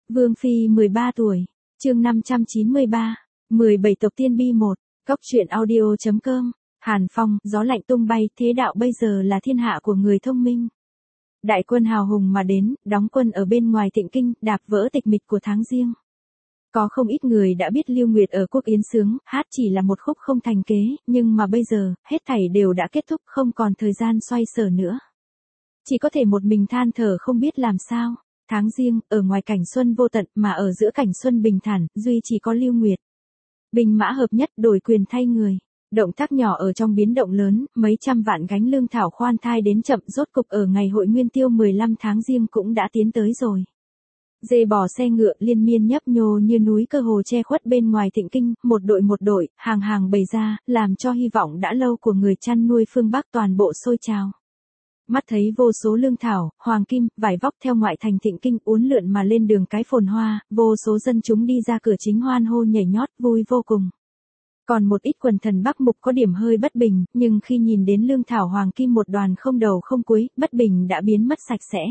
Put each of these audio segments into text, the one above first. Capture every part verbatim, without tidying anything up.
Vương Phi mười ba tuổi, chương năm trăm chín mươi ba, mười bảy tộc tiên bi một, Cốc truyện audio.com, Hàn Phong, gió lạnh tung bay, thế đạo bây giờ là thiên hạ của người thông minh. Đại quân hào hùng mà đến, đóng quân ở bên ngoài Tịnh Kinh, đạp vỡ tịch mịch của tháng Giêng. Có không ít người đã biết Lưu Nguyệt ở Quốc Yến sướng, hát chỉ là một khúc không thành kế, nhưng mà bây giờ, hết thảy đều đã kết thúc, không còn thời gian xoay sở nữa. Chỉ có thể một mình than thở không biết làm sao. Tháng Giêng, ở ngoài cảnh xuân vô tận mà ở giữa cảnh xuân bình thản, duy chỉ có Lưu Nguyệt. Binh mã hợp nhất, đổi quyền thay người. Động tác nhỏ ở trong biến động lớn, mấy trăm vạn gánh lương thảo khoan thai đến chậm, rốt cục ở ngày hội Nguyên Tiêu mười lăm tháng Giêng cũng đã tiến tới rồi. Dê bò xe ngựa liên miên nhấp nhô như núi cơ hồ che khuất bên ngoài Tịnh Kinh, một đội một đội, hàng hàng bày ra, làm cho hy vọng đã lâu của người chăn nuôi phương Bắc toàn bộ sôi trào. Mắt thấy vô số lương thảo, hoàng kim, vải vóc theo ngoại thành Tịnh Kinh uốn lượn mà lên đường cái phồn hoa, vô số dân chúng đi ra cửa chính hoan hô nhảy nhót, vui vô cùng. Còn một ít quần thần Bắc Mục có điểm hơi bất bình, nhưng khi nhìn đến lương thảo hoàng kim một đoàn không đầu không cuối, bất bình đã biến mất sạch sẽ.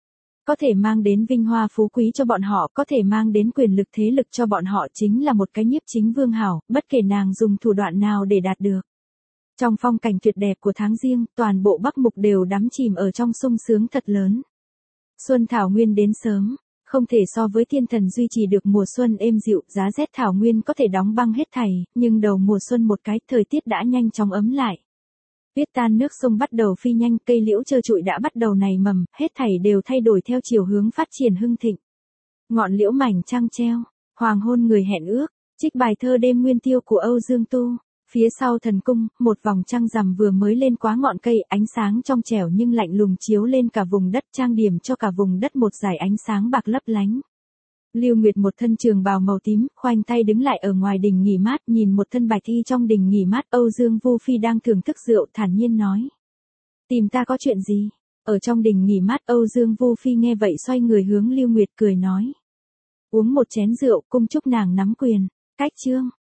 Có thể mang đến vinh hoa phú quý cho bọn họ, có thể mang đến quyền lực thế lực cho bọn họ, chính là một cái nhiếp chính vương hảo, bất kể nàng dùng thủ đoạn nào để đạt được. Trong phong cảnh tuyệt đẹp của tháng Giêng, toàn bộ Bắc Mục đều đắm chìm ở trong sung sướng thật lớn. Xuân thảo nguyên đến sớm, không thể so với thiên thần duy trì được mùa xuân êm dịu, giá rét thảo nguyên có thể đóng băng hết thảy, nhưng đầu mùa xuân một cái, thời tiết đã nhanh chóng ấm lại. Tuyết tan, nước sông bắt đầu phi nhanh, cây liễu trơ trụi đã bắt đầu nảy mầm, hết thảy đều thay đổi theo chiều hướng phát triển hưng thịnh. Ngọn liễu mảnh trăng treo, hoàng hôn người hẹn ước, trích bài thơ đêm Nguyên Tiêu của Âu Dương Tu. Phía sau thần cung, một vòng trăng rằm vừa mới lên quá ngọn cây, ánh sáng trong trẻo nhưng lạnh lùng chiếu lên cả vùng đất, trang điểm cho cả vùng đất một dải ánh sáng bạc lấp lánh. Lưu Nguyệt một thân trường bào màu tím, khoanh tay đứng lại ở ngoài đình nghỉ mát, nhìn một thân bạch y trong đình nghỉ mát. Âu Dương Vu Phi đang thưởng thức rượu, thản nhiên nói: "Tìm ta có chuyện gì?" Ở trong đình nghỉ mát, Âu Dương Vu Phi nghe vậy xoay người hướng Lưu Nguyệt cười nói: "Uống một chén rượu, cung chúc nàng nắm quyền." Cách chương